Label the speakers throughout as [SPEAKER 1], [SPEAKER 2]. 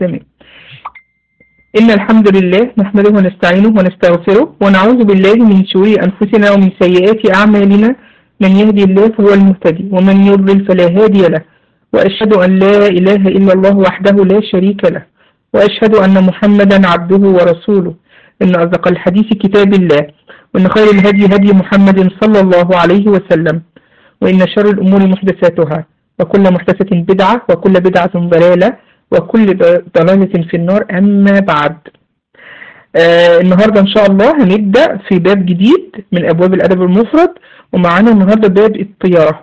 [SPEAKER 1] تمام. إن الحمد لله نحمده ونستعينه ونستغفره ونعوذ بالله من شرور أنفسنا ومن سيئات أعمالنا. من يهدي الله فهو المهتدي ومن يضلل فلا هادي له، وأشهد أن لا إله إلا الله وحده لا شريك له، وأشهد أن محمدا عبده ورسوله. إن أصدق الحديث كتاب الله، وإن خير الهدي هدي محمد صلى الله عليه وسلم، وإن شر الأمور محدثاتها، وكل محدثة بدعة، وكل بدعة ضلالة، وكل ضلالة في النار. أما بعد، النهاردة إن شاء الله هنبدأ في باب جديد من أبواب الأدب المفرد، ومعانا النهاردة باب الطيرة.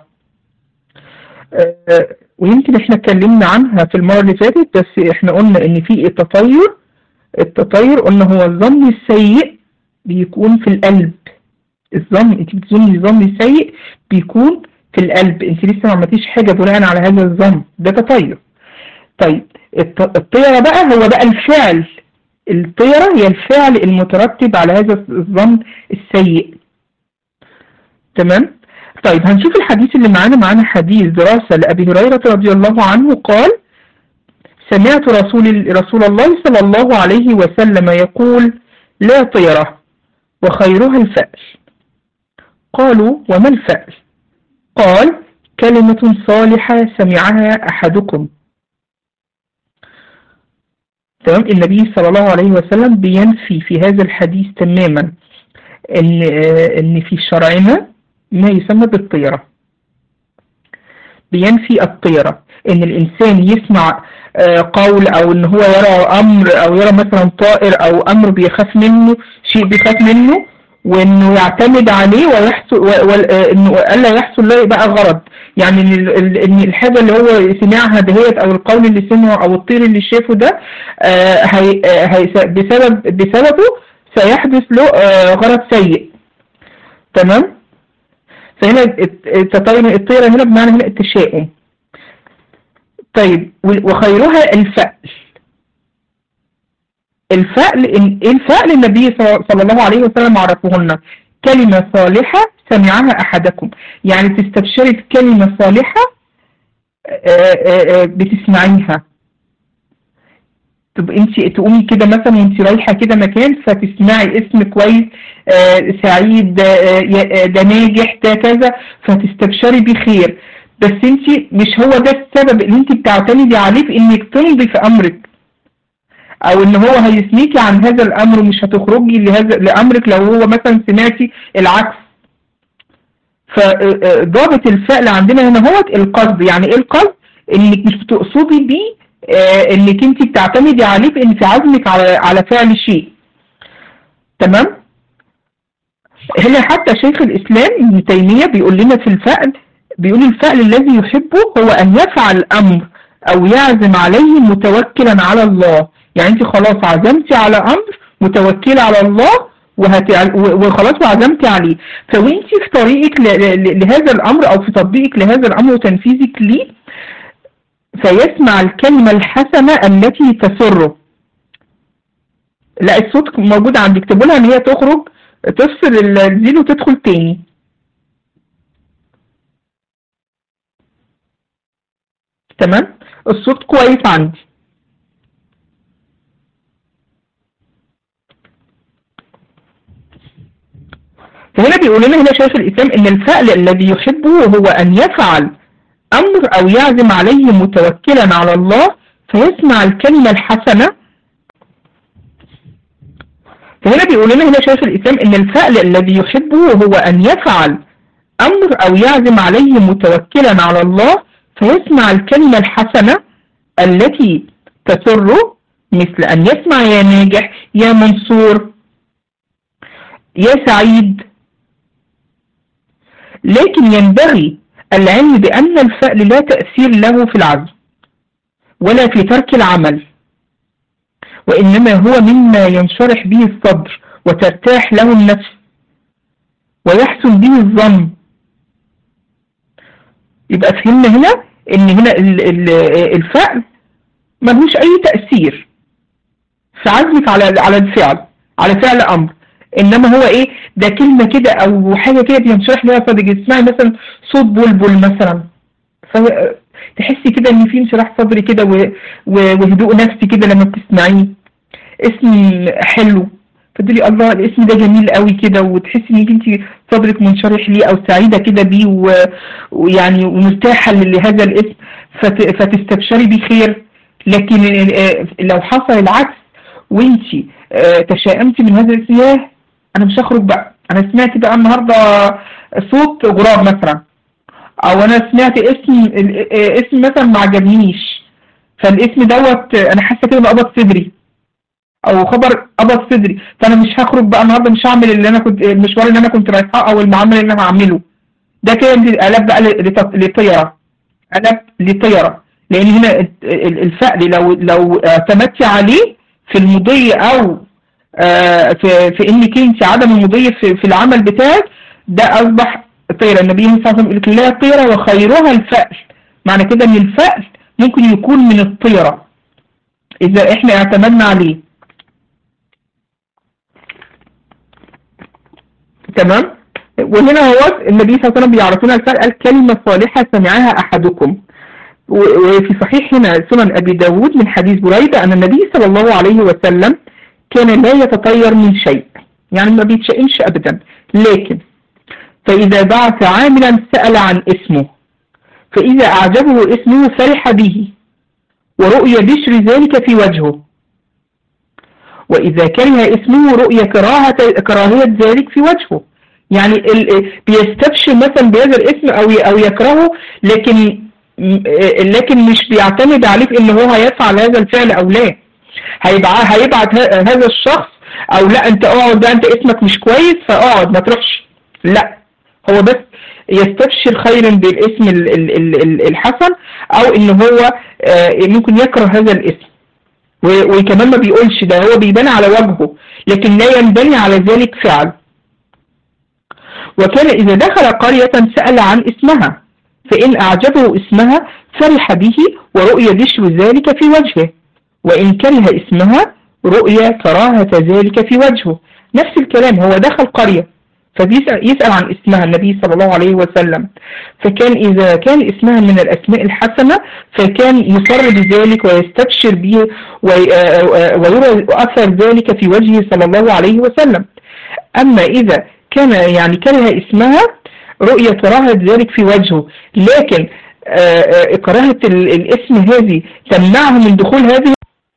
[SPEAKER 1] ويمكن احنا اتكلمنا عنها في المرة اللي فاتت، بس احنا قلنا ان في التطير قلنا هو الظن السيء بيكون في القلب. الظن انت بتظني ظن سيء بيكون في القلب، انت لسه ما عملتيش حاجة بناء على هذا الظن، ده تطير. طيب الطيرة بقى هو بقى الفعل. الطيرة هي الفعل المترتب على هذا الظن السيء. تمام. طيب هنشوف الحديث اللي معانا حديث دراسة لأبي هريرة رضي الله عنه قال: سمعت رسول الله صلى الله عليه وسلم يقول: لا طيرة وخيرها الفأل. قالوا: وما الفأل؟ قال: كلمة صالحة سمعها أحدكم. تمام. النبي صلى الله عليه وسلم بينفي في هذا الحديث تماما ان في شرعنا ما يسمى بالطيرة. بينفي الطيرة، ان الانسان يسمع قول، او ان هو يرى امر، او يرى مثلا طائر او امر بيخاف منه، شيء بيخاف منه، وانه يعتمد عليه ويحصل انه الا يحصل له بقى غرض. يعني ان الحاجه اللي هو سمعها دهيت، او القول اللي سمعه، او الطير اللي شافه ده بسببه سيحدث له غرض سيء. تمام. فهنا الطيرة هنا بمعنى هنا التشاؤم. طيب وخيرها الفأل. الفأل النبي صلى الله عليه وسلم عرفه لنا: كلمة صالحة سمعها أحدكم. يعني تستبشري كلمة صالحة بتسمعيها. طب انت تقومي كده مثلا وانت رايحة كده مكان، فتسمعي اسم كويس، سعيد، ده ناجح، ده كذا، فتستبشري بخير. بس انت مش هو ده السبب اللي انت بتعتمدي عليه في انك تمضي في امرك، او ان هو هيثنيكي عن هذا الامر ومش هتخرجي لامرك لو هو مثلا سمعتي العكس. فضابط الفعل عندنا هنا هو القصد. يعني ايه القصد؟ انك مش بتقصدي بيه انك انت بتعتمدي عليه في ان في عزمك على فعل شيء. تمام. هنا حتى شيخ الاسلام ابن تيمية بيقول لنا في الفعل، بيقول: الفعل الذي يحبه هو ان يفعل امر او يعزم عليه متوكلا على الله. يعني انت خلاص عزمتي على امر، متوكلة على الله، وخلاص وعزمتي عليه. فوانت في طريقك لهذا الامر، او في تطبيقك لهذا الامر وتنفيذك ليه، فيسمع الكلمة الحسنة التي تسره. لا، الصوت موجود عندك، اكتبوا لها ان هي تخرج، تفصل الزيل وتدخل تاني. تمام. الصوت كويس عندي. فهنا بيقول لنا هنا شيخ الإسلام ان الفعل الذي يحبه هو ان يفعل امر او يعزم عليه متوكلا على الله، فيسمع الكلمة الحسنة. فهنا بيقول لنا هنا شيخ الإسلام ان الفعل الذي يحبه هو ان يفعل امر او يعزم عليه متوكلا على الله، فيسمع الكلمة الحسنة التي تسره، مثل ان يسمع يا ناجح، يا منصور، يا سعيد. لكن ينبغي العلم بأن الفعل لا تأثير له في العزم ولا في ترك العمل، وإنما هو مما ينشرح به الصدر وترتاح له النفس ويحسن به الظن. يبقى فهمنا هنا ان هنا الفعل ملوش اي تأثير في عزمك على الفعل، على فعل امر، انما هو ايه ده، كلمة كده او حاجة كده بينشرح لها صدرك. تسمعي مثلا صوت بلبل مثلا، تحسي كده ان في انشراح صدري كده وهدوء نفسي كده لما بتسمعيه. اسم حلو، فتقولي الله الاسم ده جميل قوي كده، وتحسي انك انت صدرك منشرح ليه او سعيده كده بيه ويعني ومرتاحه لهذا الاسم، فتستبشري بيه خير. لكن لو حصل العكس وانت تشائمتي من هذا الاسم، ياه انا مش هخرج بقى، انا سمعت بقى النهارده صوت غراب مثلا، او انا سمعت اسم مثلا ما عجبنيش، فالاسم دوت انا حاسه كده بقبض صدري، او خبر قبض صدري، فانا مش هخرج بقى النهارده، مش هعمل اللي انا كنت المشوار اللي انا كنت رايحاه او المعامله اللي انا هعمله. ده كده قلب بقى لطيره، قلب لطيره. لان هنا الفعل لو اعتمدتي عليه في المضي او في انك انت عدم المضي في العمل بتاعك، ده اصبح طيره. النبي صلى الله عليه وسلم يقول لا طيره وخيرها الفأل. معنى كده ان الفأل ممكن يكون من الطيره اذا احنا اعتمدنا عليه. تمام. وهنا هو النبي صلى الله عليه وسلم بيعرفنا الفرق، قال كلمة صالحة سمعها أحدكم. وفي صحيح هنا سنن أبي داود من حديث بريدة أن النبي صلى الله عليه وسلم كان لا يتطير من شيء، يعني ما بيتشائمش أبدا، لكن فإذا بعث عاملا سأل عن اسمه، فإذا أعجبه اسمه فرح به ورؤي بشر ذلك في وجهه، وإذا كره اسمه رؤية كراهية ذلك في وجهه. يعني بيستبشر مثلا بهذا الاسم أو يكرهه، لكن مش بيعتمد عليه في إن هو هيفعل هذا الفعل أو لا. هيبعت هذا الشخص أو لا أنت اقعد بقى، أنت اسمك مش كويس فاقعد ما تروحش، لا، هو بس يستبشر خيرا بالاسم الحسن، أو إن هو ممكن يكره هذا الاسم. وكمان ما بيقولش ده، هو بيبان على وجهه لكن لا ينبني على ذلك فعل. وكان إذا دخل قرية سأل عن اسمها، فإن أعجبه اسمها فرح به ورؤي بشر ذلك في وجهه، وإن كره اسمها رؤي كراهة ذلك في وجهه. نفس الكلام، هو دخل قرية فيسأل عن اسمها النبي صلى الله عليه وسلم، فكان إذا كان اسمها من الأسماء الحسنة فكان يصر بذلك ويستبشر به ويرى أثر ذلك في وجهه صلى الله عليه وسلم. أما إذا كان يعني كره اسمها رؤية كراهة ذلك في وجهه، لكن كراهة الاسم هذه تمنعه من دخول هذه.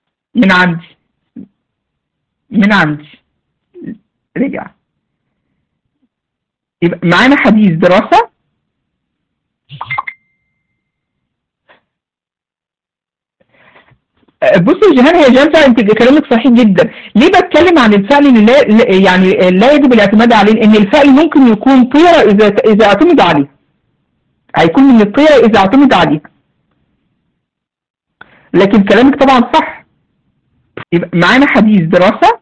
[SPEAKER 1] من عندي رجع. يبقى معانا حديث دراسة. بصي يا جيهان، هي جيهان فعلا انت كلامك صحيح جدا. ليه بتكلم عن الفعل اللي يعني لا يجب الاعتماد عليه؟ ان الفعل ممكن يكون طيرة اذا اعتمد عليه، هيكون من الطيرة اذا اعتمد عليه، لكن كلامك طبعا صح. يبقى معانا حديث دراسة.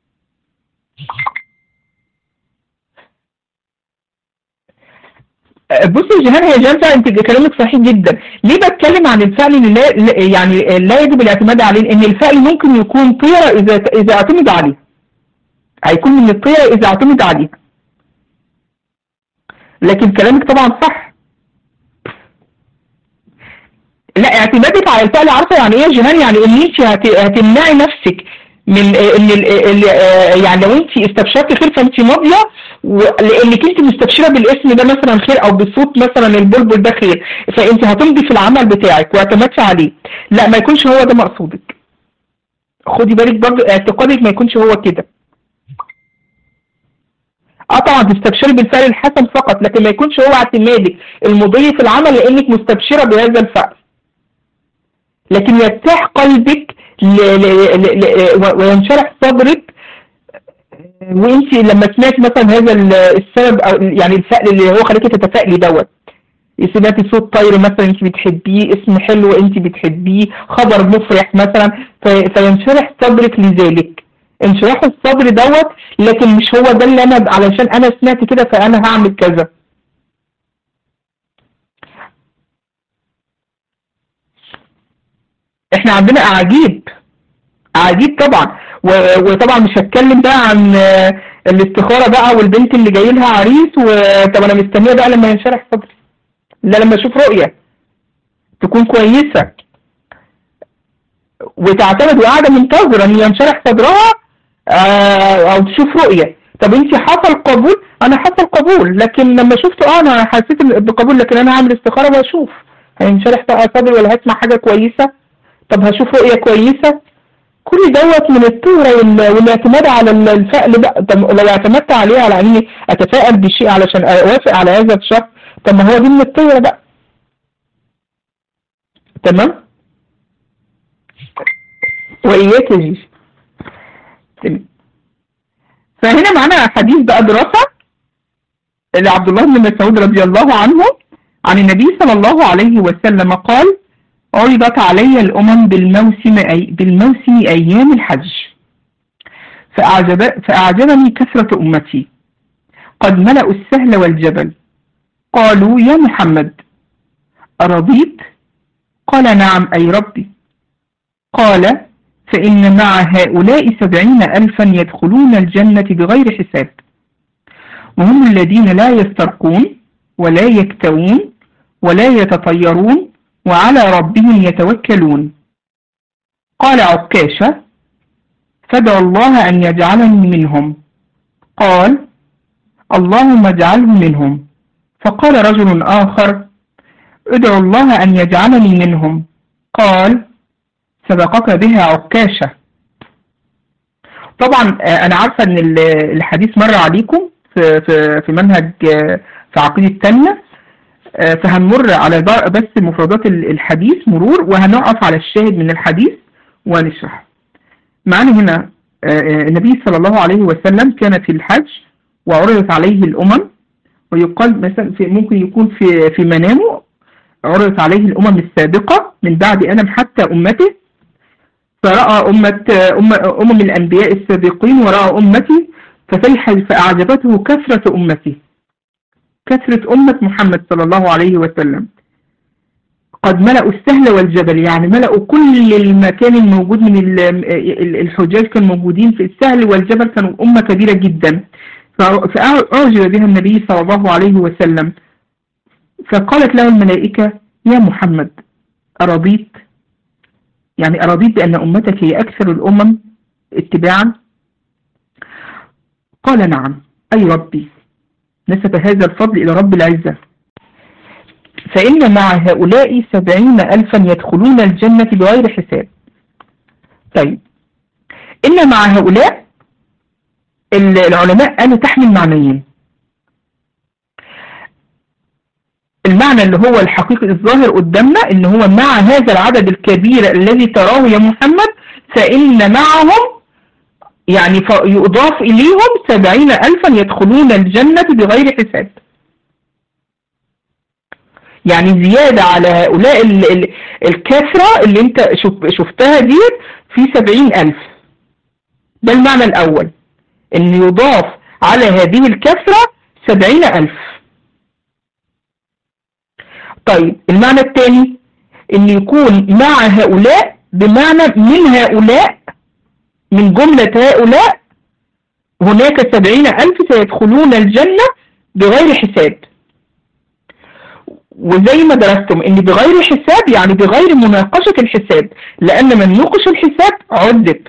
[SPEAKER 1] بصي يا جيهان، هي جيهان فعلا انت كلامك صحيح جدا. ليه بتكلم عن الفعل اللي يعني لا يجب الاعتماد عليه؟ ان الفعل ممكن يكون طيرة اذا اعتمد عليه، هيكون من الطيرة اذا اعتمد عليه، لكن كلامك طبعا صح. لا، اعتمادك على الفعل، عارفه يعني ايه يا جيهان؟ يعني ان انت هتمنعي نفسك من يعني لو انت استبشرتي خير فانت ماضيه، لانك انت مستبشره بالاسم ده مثلا خير، او بالصوت مثلا البلبل ده خير، فانت هتمضي في العمل بتاعك واعتمدتي عليه. لا، ما يكونش هو ده مقصودك. خدي بالك برضه، اعتقادك ما يكونش هو كده. طبعا تستبشري بالفعل الحسن فقط، لكن ما يكونش هو اعتمادك المضي في العمل لانك مستبشره بهذا الفعل، لكن يرتاح قلبك وينشرح صدرك. وانت لما سمعت مثلا هذا السبب، او يعني الفعل اللي هو خليكي تتفائلي دوت، سمعتي صوت طير مثلا انت بتحبيه، اسم حلو انت بتحبيه، خبر مفرح مثلا، فينشرح صدرك لذلك. انشراح الصدر دوت، لكن مش هو ده اللي انا علشان انا سمعت كده فانا هعمل كذا. احنا عندنا اعاجيب طبعا. وطبعا مش هتكلم بقى عن الاستخاره بقى، والبنت اللي جاي لها عريس، وطب انا مستنيه بقى لما ينشرح صدري، لا لما اشوف رؤيه. تكون كويسة وتعتمد وقاعدة منتظرة ان ينشرح صدرها او تشوف رؤية. طب انت حصل قبول؟ انا حصل قبول، لكن لما شفته انا حسيت بقبول، لكن انا هعمل استخارة واشوف هينشرح بقى صدري ولا هسمع حاجة كويسة، طب هشوف رؤية كويسة. كل دوت من الطهرة والاعتماد على الفعل بقى. طب لو اعتمدت عليه على اني اتفائل بشيء علشان اوافق على هذا الشخص، طب ما هو دي من الطهرة بقى. تمام؟ وإياك يا جيش. تمام. فهنا معنا حديث بقى دراسة لعبد الله بن مسعود رضي الله عنه عن النبي صلى الله عليه وسلم قال: عرضت علي الأمم بالموسم أيام الحج، فأعجبني كثرة أمتي قد ملأوا السهل والجبل. قالوا: يا محمد أرضيت؟ قال: نعم أي ربي. قال: فإن مع هؤلاء 70,000 يدخلون الجنة بغير حساب، وهم الذين لا يسترقون ولا يكتوون ولا يتطيرون وعلى ربهم يتوكلون. قال عكاشة: فادع الله أن يجعلني منهم. قال: اللهم اجعله منهم. فقال رجل آخر: ادع الله أن يجعلني منهم. قال: سبقك بها عكاشة. طبعا أنا عارفة أن الحديث مر عليكم في منهج في عقيدة تانية، فهنمر على بس مفردات الحديث مرور، وهنقف على الشاهد من الحديث ونشرح. معنا هنا النبي صلى الله عليه وسلم كان في الحج وعرضت عليه الأمم، ويقال مثلا ممكن يكون في منامه عرضت عليه الأمم السابقة من بعد آدم حتى أمته، فرأى أمم الأنبياء السابقين ورأى أمتي ففرح فأعجبته كثرة أمتي، كثرة أمة محمد صلى الله عليه وسلم. قد ملأوا السهل والجبل، يعني ملأوا كل المكان الموجود من الحجاج كانوا موجودين في السهل والجبل، كانوا أمة كبيرة جدا. فأعجب بها النبي صلى الله عليه وسلم، فقالت له الملائكة: يا محمد أرضيت؟ يعني أرضيت بأن أمتك هي أكثر الأمم اتباعا؟ قال: نعم أي ربي. نسب هذا الفضل إلى رب العزة. فإن مع هؤلاء 70,000 يدخلون الجنة بغير حساب. طيب، إن مع هؤلاء العلماء قالوا تحمل معنيين. المعنى اللي هو الحقيقي الظاهر قدامنا إن هو مع هذا العدد الكبير الذي تراه يا محمد، فإن معهم يعني يضاف إليهم 70,000 يدخلون الجنة بغير حساب. يعني زيادة على هؤلاء الكثرة اللي انت شفتها دي في 70,000. ده المعنى الأول، إن يضاف على هذه الكثرة 70,000. طيب، المعنى الثاني إن يكون مع هؤلاء بمعنى من هؤلاء، من جملة هؤلاء هناك 70,000 سيدخلون الجنة بغير حساب. وزي ما درستم ان بغير حساب يعني بغير مناقشة الحساب، لأن من نقش الحساب عذب.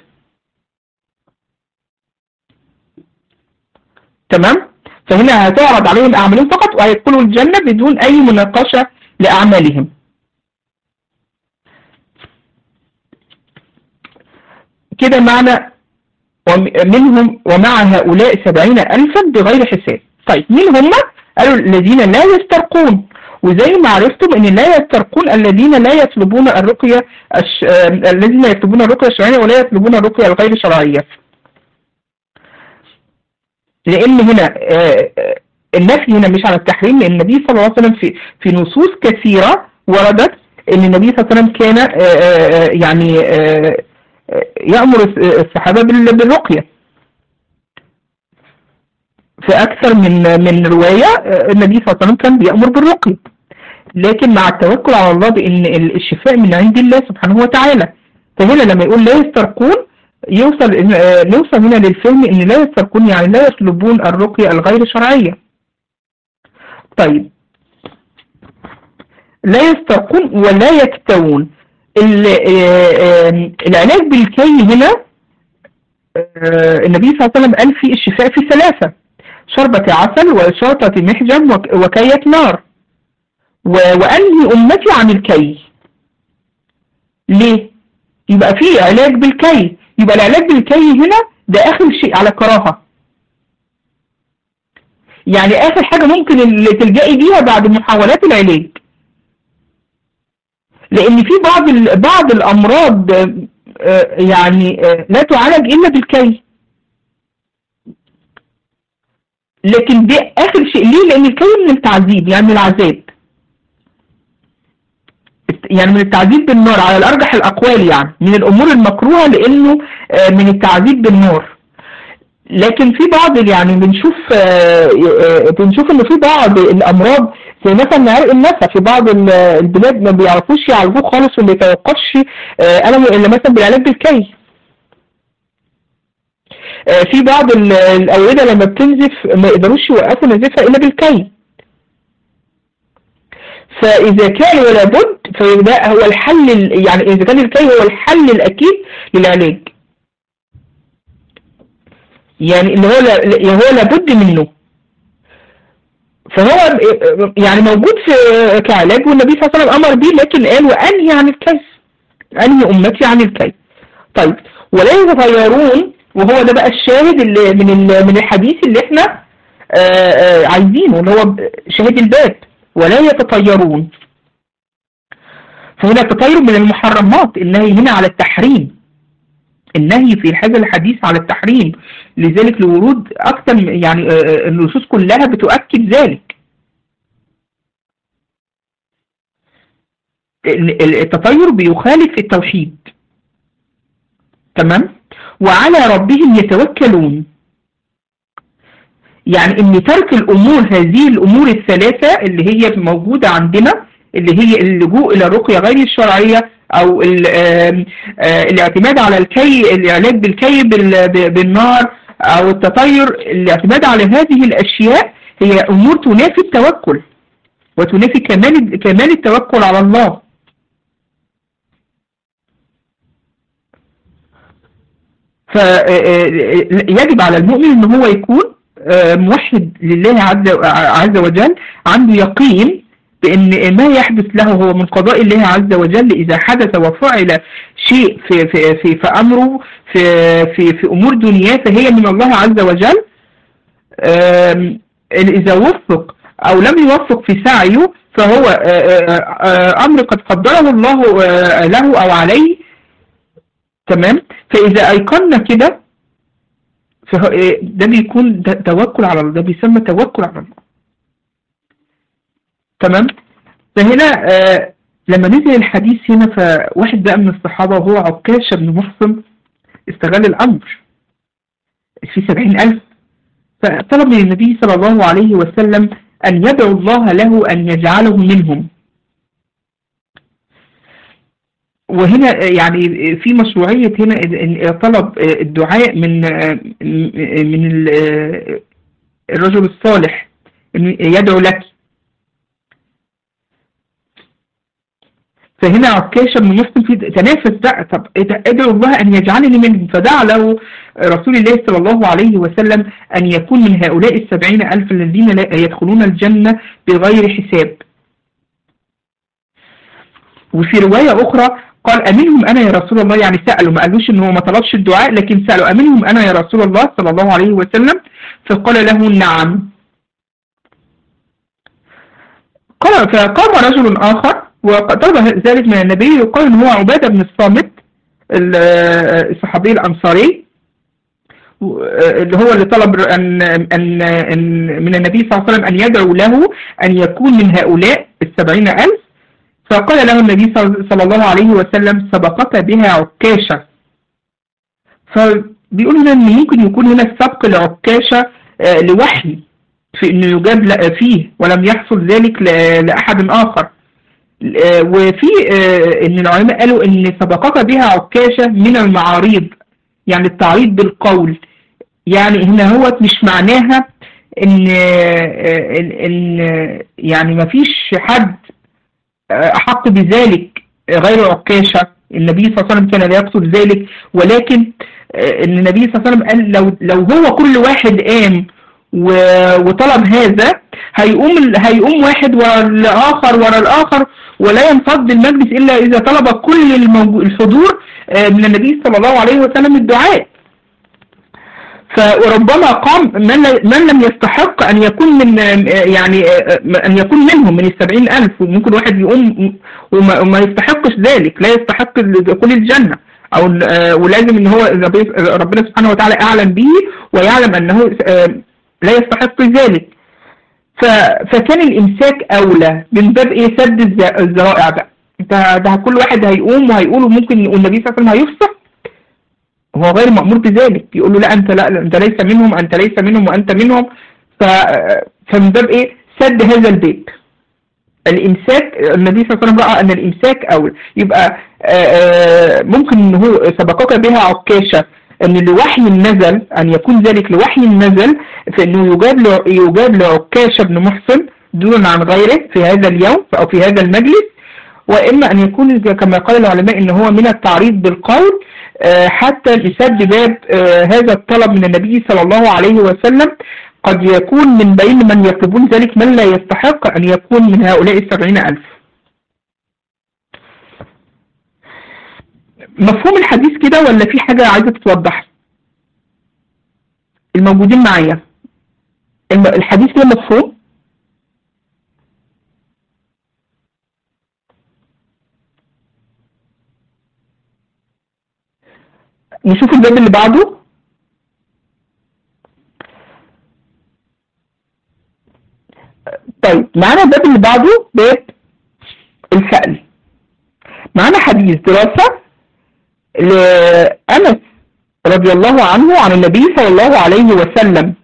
[SPEAKER 1] تمام؟ فهنا هتعرض عليهم أعمالهم فقط وهيدخلوا الجنة بدون أي مناقشة لأعمالهم. كده معنى منهم ومع هؤلاء 70,000 بغير حساب. طيب، مين هم؟ قالوا الذين لا يسترقون. وزي ما عرفتم ان لا يسترقون الذين لا يطلبون الرقية الذين يطلبون الرقية الشرعية ولا يطلبون الرقية الغير شرعية. لان هنا النفي هنا مش على التحريم، لان النبي صلى الله عليه وسلم في نصوص كثيرة وردت ان النبي صلى الله عليه وسلم كان يعني يأمر الصحابة بالرقية. في أكثر من رواية النبي صلى الله عليه وسلم كان بيأمر بالرقية، لكن مع التوكل على الله بأن الشفاء من عند الله سبحانه وتعالى. فهنا لما يقول لا يسترقون نوصل هنا للفهم أن لا يسترقون يعني لا يطلبون الرقية الغير شرعية. طيب، لا يسترقون ولا يكتوون. العلاج بالكي هنا النبي صلى الله عليه وسلم قال في الشفاء في ثلاثة: شربة عسل وشرطة محجم وكية نار. وأنهي أمتي عن الكي. ليه؟ يبقى في علاج بالكي، يبقى العلاج بالكي هنا ده آخر شيء على كراهة، يعني آخر حاجة ممكن اللي تلجئي بيها بعد محاولات العلاج، لأن في بعض الأمراض يعني لا تعالج إلا بالكي، لكن ده آخر شيء. ليه؟ لأن الكي من التعذيب، يعني من العذاب، يعني من التعذيب بالنار على الأرجح الأقوال، يعني من الأمور المكروهة لأنه من التعذيب بالنار. لكن في بعض يعني بنشوف إنه في بعض الأمراض زي مثلا عرق النسا، في بعض البلاد ما بيعرفوش يعالجوه خالص وما يتوقفش ألم إلا مثلا بالعلاج بالكي. في بعض الأوردة لما بتنزف ما يقدروش يوقفوا نزفها إلا بالكي. فإذا كان ولا بد فده هو الحل، يعني إذا كان الكي هو الحل الأكيد للعلاج، يعني اللي هو لابد منه، فهو يعني موجود في كعلاج، والنبي صلى الله عليه وسلم أمر به، لكن قال وأنهي عن الكي، أنهي أمتي عن الكي. طيب ولا يتطيرون، وهو ده بقى الشاهد اللي من الحديث اللي احنا عايزينه، اللي هو شاهد الباب، ولا يتطيرون. فهنا التطير من المحرمات، النهي هنا على التحريم، النهي في هذا الحديث على التحريم، لذلك لورود أكثر يعني النصوص كلها بتؤكد ذلك. التطير بيخالف التوحيد، تمام. وعلى ربهم يتوكلون، يعني ان ترك هذه الامور الثلاثة اللي هي موجودة عندنا، اللي هي اللجوء الى الرقية غير الشرعية، او الاعتماد على الكي، العلاج بالكي بالنار، او التطير، الاعتماد على هذه الاشياء هي امور تنافي التوكل وتنافي كمال التوكل على الله. فيجب على المؤمن ان هو يكون موحد لله عز وجل، عنده يقين بأن ما يحدث له هو من قضاء الله عز وجل. إذا حدث وفعل شيء في أمره في أمور دنياه فهي من الله عز وجل. إذا وفق أو لم يوفق في سعيه فهو أمر قد قدره الله له أو عليه، تمام. فإذا أيقنا كده ده بيكون توكل على الله، ده بيسمى توكل على الله، تمام. فهنا لما نزل الحديث هنا، فواحد بقى من الصحابة وهو عكاشة بن محصن استغل الأمر في 70,000، فطلب من النبي صلى الله عليه وسلم أن يدعو الله له أن يجعله منهم. وهنا يعني في مشروعية هنا طلب الدعاء من الرجل الصالح يدعو لك. فهنا عكاشة بن محصن في تنافس بقى، طب ادعو الله أن يجعلني منهم، فدعا له رسول الله صلى الله عليه وسلم أن يكون من هؤلاء 70,000 الذين يدخلون الجنة بغير حساب. وفي رواية أخرى قال أمنهم أنا يا رسول الله، يعني سألوا، ما قالوش إنه ما طلبش الدعاء، لكن سألوا أمنهم أنا يا رسول الله صلى الله عليه وسلم، فقال له نعم. فقام رجل آخر وطلب ذلك من النبي، يقال إن هو عبادة بن الصامت الصحابي الأنصاري، اللي هو اللي طلب أن من النبي صلى الله عليه وسلم أن يدعو له أن يكون من هؤلاء 70,000. فقال له النبي صلى الله عليه وسلم سبقت بها عكاشة. فبيقول هنا أن ممكن يكون هنا السبق لعكاشة لوحي في أنه يجاب فيه، ولم يحصل ذلك لأحد آخر. وفي أن العلماء قالوا أن سبقت بها عكاشة من المعاريض، يعني التعريض بالقول، يعني هنا هو مش معناها أن يعني ما فيش حد أحق بذلك غير عكاشة. النبي صلى الله عليه وسلم كان لا يقصد ذلك، ولكن النبي صلى الله عليه وسلم قال لو هو كل واحد قام وطلب هذا، هيقوم واحد ورا الآخر ورا الآخر، ولا ينفض المجلس إلا إذا طلب كل الحضور من النبي صلى الله عليه وسلم الدعاء. وربما قام من لم يستحق أن يكون من يعني أن يكون منهم من 70,000، وممكن واحد يقوم وما يستحقش ذلك، لا يستحق دخول الجنة، أو ولازم إن هو ربنا سبحانه وتعالى أعلم به ويعلم أنه لا يستحق ذلك. فكان الإمساك أولى من باب إيه؟ سد الذرائع بقى. ده كل واحد هيقوم وهيقول، وممكن النبي صلى الله عليه وسلم هيفصح، هو غير مأمور بذلك، يقول له لا انت ليس منهم، انت ليس منهم وانت منهم. فمن باب ايه؟ سد هذا الباب. الامساك، النبي صلى الله عليه وسلم راى ان الامساك اولى. يبقى ممكن ان هو سبقك بها عكاشه ان لوحي نزل، ان يكون ذلك لوحي نزل، فانه يجاب لعكاشه بن محصن دون عن غيره في هذا اليوم او في هذا المجلس. واما ان يكون كما قال العلماء ان هو من التعريض بالقول حتى لسد باب هذا الطلب من النبي صلى الله عليه وسلم. قد يكون من بين من يطلبون ذلك من لا يستحق أن يكون من هؤلاء 70,000. مفهوم الحديث كده ولا في حاجة عايزة تتوضح؟ الموجودين معايا الحديث كده مفهوم؟ نشوف الباب اللي بعده. طيب معانا الباب اللي بعده باب الفأل. معانا حديث دراسة لأنس رضي الله عنه عن النبي صلى الله عليه وسلم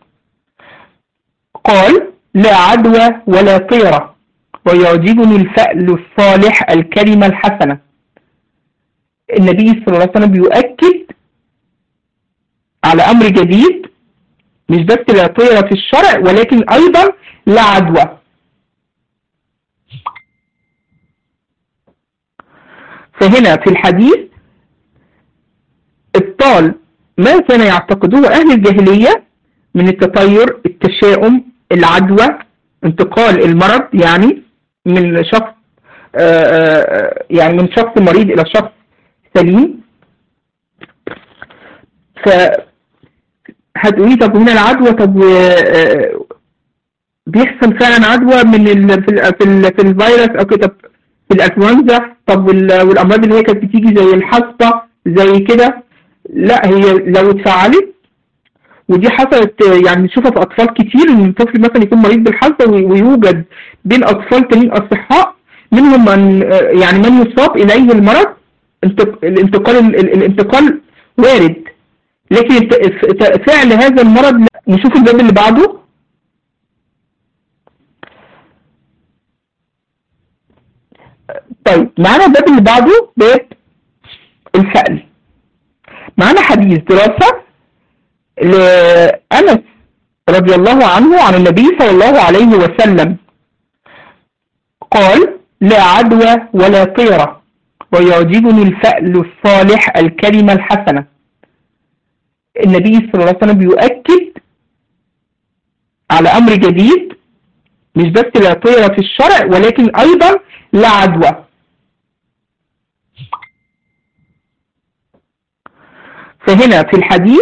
[SPEAKER 1] قال: لا عدوى ولا طيرة، ويعجبني الفأل الصالح الكلمة الحسنة. النبي صلى الله عليه وسلم بيؤكد على أمر جديد، مش بس لا طيرة في الشرع ولكن أيضا لا عدوى. فهنا في الحديث ابطال ما كان يعتقدوه أهل الجاهلية من التطير، التشاؤم، العدوى، انتقال المرض، يعني من شخص من شخص مريض إلى شخص سليم. هتقولي طب هنا العدوى، طب بيحصل فعلا عدوى من في الفيروس او كده، في الانفلونزا، طب والامراض اللي هي كانت بتيجي زي الحصبة زي كده؟ لا، هي لو اتفعلت، ودي حصلت يعني نشوفها في اطفال كتير، ان الطفل مثلا يكون مريض بالحصبة ويوجد بين اطفال تانيين اصحاء منهم من يصاب اليه المرض. الانتقال وارد، لكن فعل هذا المرض لا. نشوف الباب اللي بعده. طيب معانا الباب اللي بعده باب الفأل. معانا حديث دراسة لأنس رضي الله عنه عن النبي صلى الله عليه وسلم قال: لا عدوى ولا طيرة، ويعجبني الفأل الصالح الكلمة الحسنة. النبي صلى الله عليه وسلم بيؤكد على أمر جديد، مش بس لا طيرة في الشرع ولكن أيضا لا عدوى. فهنا في الحديث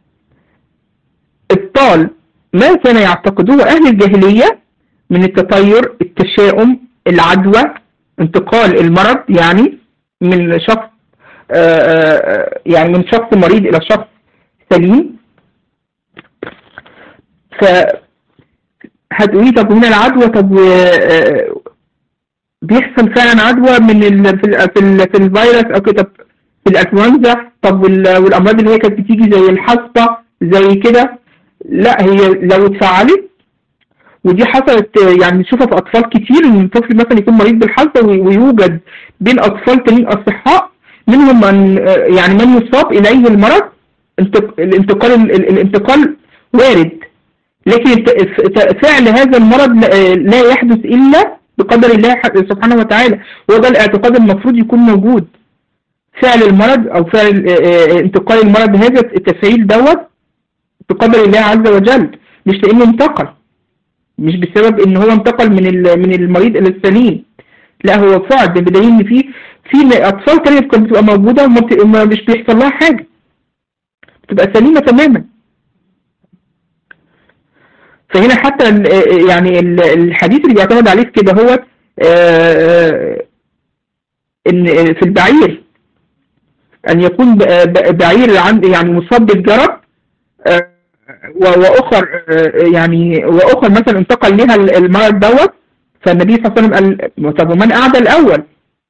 [SPEAKER 1] ابطال ما كان يعتقدوه أهل الجاهلية من التطير، التشاؤم، العدوى، انتقال المرض، يعني من شخص من شخص مريض إلى شخص سليم. هتقولي طب هنا العدوى، طب بيحصل فعلا عدوى من في الفيروس او كده، في الانفلونزا، طب والامراض اللي هي كانت بتيجي زي الحصبة زي كده؟ لا، هي لو اتفعلت، ودي حصلت يعني نشوفها في اطفال كتير، ان الطفل مثلا يكون مريض بالحصبة ويوجد بين اطفال تانيين اصحاء منهم من يصاب اليه المرض. الانتقال وارد، لكن فعل هذا المرض لا يحدث إلا بقدر الله سبحانه وتعالى، وده الاعتقاد المفروض يكون موجود. فعل المرض او فعل انتقال المرض، هذا التفعيل دوت بقدر الله عز وجل، مش لانه انتقل، مش بسبب ان هو انتقل من المريض الى السليم، لا هو فعل، بدليل ان في اطفال تانية كانت بتبقى موجوده مش بيحصل لها حاجه، بتبقى سليمه تماما. فهنا حتى يعني الحديث اللي بيعتمد عليه كده هو ان في البعير ان يكون بعير يعني مصاب بالجرب، واخر يعني واخر مثلا انتقل لها المرض دوت، فالنبي صلى الله عليه وسلم قال طب ومن اعدى الاول؟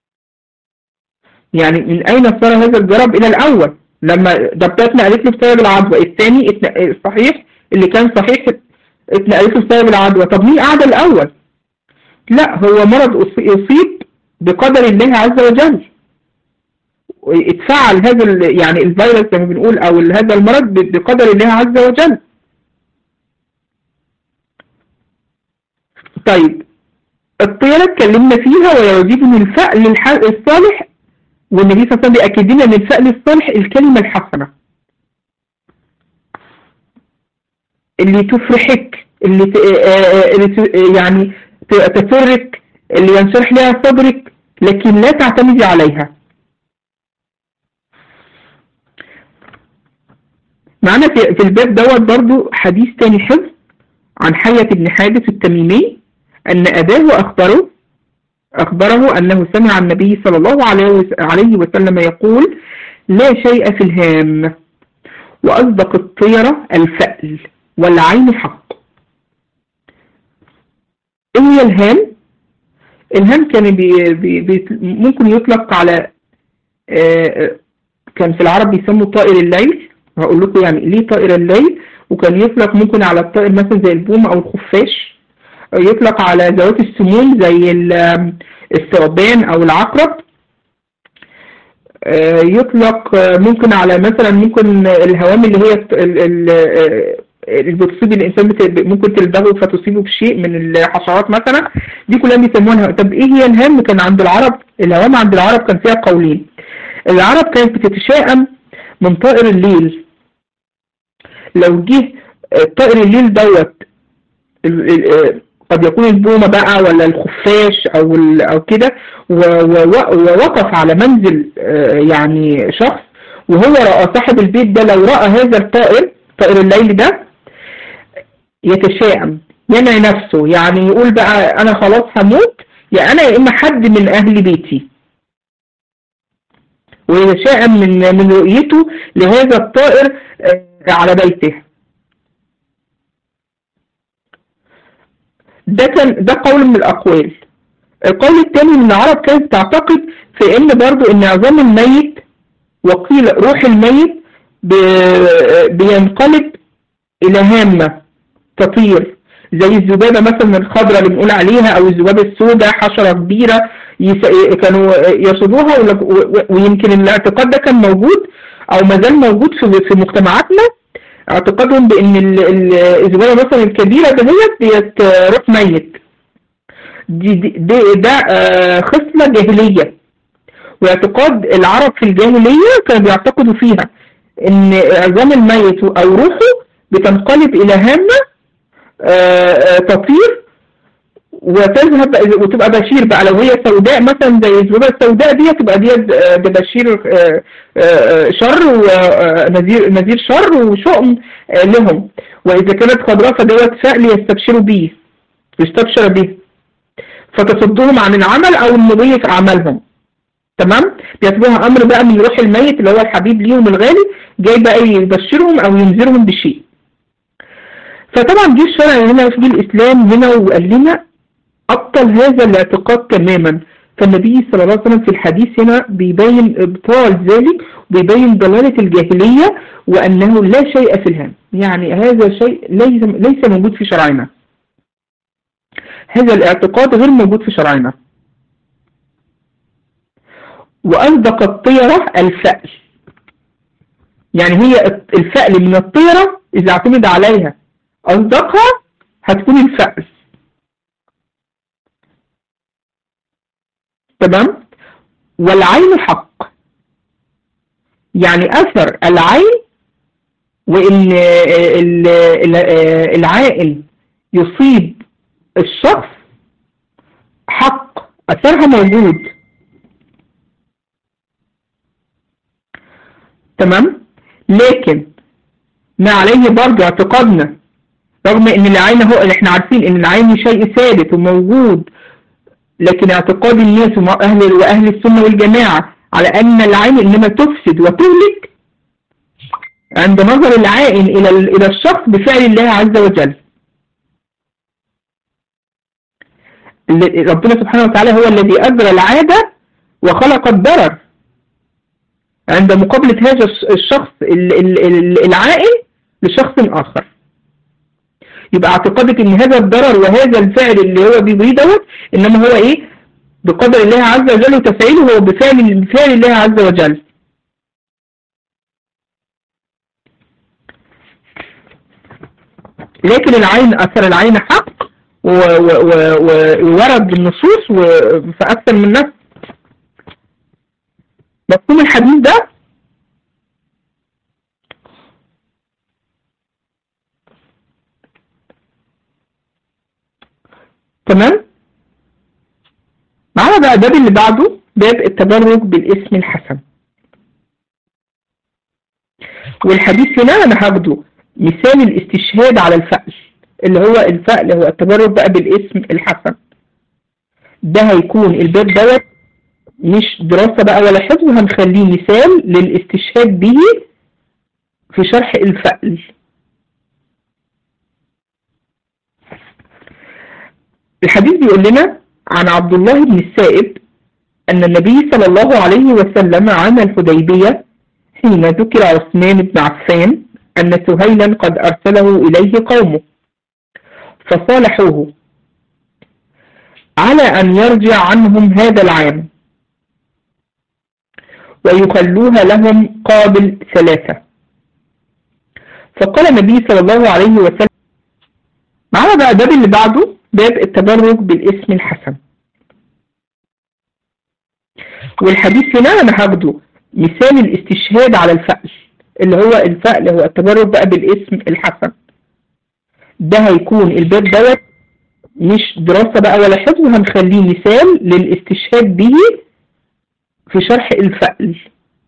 [SPEAKER 1] يعني من اين صار هذا الجرب الى الاول؟ لما دبتنا قالت له بسبب العدوى، الثاني صحيح اللي كان صحيح اتنقلت له بسبب العدوى، طب مين اعدى الاول؟ لا، هو مرض يصيب بقدر الله عز وجل، اتفعل هذا يعني الفيروس زي ما بنقول او هذا المرض بقدر الله عز وجل. طيب الطيرة اتكلمنا فيها، ويعجبني الفأل الصالح، والنبي صلى الله عليه وسلم بيأكد لنا ان الفأل الصالح الكلمة الحسنة اللي تفرحك، اللي يعني تسرك، اللي ينشرح لها صدرك، لكن لا تعتمدي عليها. معنا في الباب دوت برضو حديث تاني حفظ عن حية بن حادث التميمي أن أباه أخبره أنه سمع النبي صلى الله عليه وسلم يقول: لا شيء في الهام، وأصدق الطيرة الفأل، والعين حق. إيه هي الهام؟ الهام كان ممكن يطلق على كان في العرب بيسموا طائر الليل، هقول لكم يعني ليه طائر الليل، وكان يطلق ممكن على الطائر مثلا زي البوم أو الخفاش، يطلق على ذوات السموم زي الثعبان أو العقرب، يطلق ممكن على مثلا ممكن الهوام اللي هي اللي بتصيب الإنسان ممكن تلدغه فتصيبه بشيء من الحشرات مثلا، دي كلها بيسموها. طب إيه هي الهام؟ كان عند العرب الهوام عند العرب كان فيها قولين. العرب كانت بتتشائم من طائر الليل، لو جه طائر الليل دوت قد يكون البومة بقى ولا الخفاش أو كده، ووقف على منزل يعني شخص، وهو رأى صاحب البيت ده، لو رأى هذا طائر الليل ده يتشائم، ينعي نفسه، يعني يقول بقى أنا خلاص هموت، يا أنا يا إما حد من أهل بيتي، ويتشائم من رؤيته لهذا الطائر على بيته. ده قول من الأقوال. القول الثاني من العرب كانت تعتقد في ان برضو ان عظام الميت وقيل روح الميت بينقلب الى هامة تطير، زي الذبابة مثلا الخضراء اللي بنقول عليها، او الذبابة السوداء، حشرة كبيرة كانوا يصيدوها، ويمكن الاعتقاد ده كان موجود او ما زال موجود في مجتمعاتنا، اعتقادهم بان الذبابة مثلا الكبيرة ديت روح ميت. ده خصلة جاهلية، واعتقاد العرب في الجاهلية كانوا بيعتقدوا فيها ان عظام الميت او روحه بتنقلب الى هامة تطير وتذهب وتبقى بشير بقى، لو هي سوداء مثلا زي الذبابة السوداء دي تبقى دي بشير شر ونذير شر وشؤم لهم، واذا كانت خضراء فدوت فأل يستبشروا به، يستبشر به، فتصدهم عن العمل او المضي في اعمالهم. تمام، بيعتبروها امر بقى من روح الميت اللي هو الحبيب ليهم الغالي، جاي بقى يبشرهم او ينذرهم بشيء. فطبعا جه الشرع هنا في الاسلام هنا وقال لنا ابطل هذا الاعتقاد تماما. فالنبي صلى الله عليه وسلم في الحديث هنا بيبين ابطال ذلك، وبيبين ضلالة الجاهلية، وانه لا شيء في الهام، يعني هذا شيء ليس موجود في شرعنا، هذا الاعتقاد غير موجود في شرعنا. وأصدق الطيرة الفأل، يعني هي الفأل من الطيرة إذا اعتمد عليها أصدقها هتكون الفأل. تمام. والعين حق، يعني أثر العين وإن العائن يصيب الشخص حق، أثرها موجود. تمام. لكن ما عليه برضه اعتقادنا، رغم ان العين هو اللي احنا عارفين ان العين شيء ثابت وموجود، لكن اعتقاد الناس واهل السنة والجماعة على ان العين انما تفسد وتهلك عند نظر العائن الى الشخص بفعل الله عز وجل. ربنا سبحانه وتعالى هو الذي أجرى العادة وخلق الضرر عند مقابلة هذا الشخص العائن لشخص آخر. يبقى اعتقادك ان هذا الضرر وهذا الفعل اللي هو بيجريه دوت انما هو ايه؟ بقدر الله عز وجل وتفعيله هو بفعل الله عز وجل. لكن العين، أثر العين حق وورد بالنصوص في أكثر من نفس. مفهوم الحديث ده؟ تمام. معنا بقى الباب اللي بعده، باب التبرك بالاسم الحسن. والحديث هنا انا هاخده مثال الاستشهاد على الفأل، اللي هو الفأل هو التبرك بقى بالاسم الحسن. ده هيكون الباب دوت مش دراسة بقى ولا حفظ، هنخليه مثال للاستشهاد به في شرح الفأل. الحديث بيقول لنا عن عبد الله بن السائب أن النبي صلى الله عليه وسلم عام الحديبية حين ذكر عثمان بن عفان أن سهيلا قد أرسله إليه قومه فصالحوه على أن يرجع عنهم هذا العام ويخلوها لهم قابل 3. فقال النبي صلى الله عليه وسلم. معنا بقى الباب اللي بعده، باب التبرك بالاسم الحسن. والحديث هنا انا هاخده مثال الاستشهاد على الفأل، اللي هو الفأل هو التبرك بقى بالاسم الحسن. ده هيكون الباب دوت مش دراسة بقى ولا حفظ، هنخليه مثال للاستشهاد به في شرح الفأل.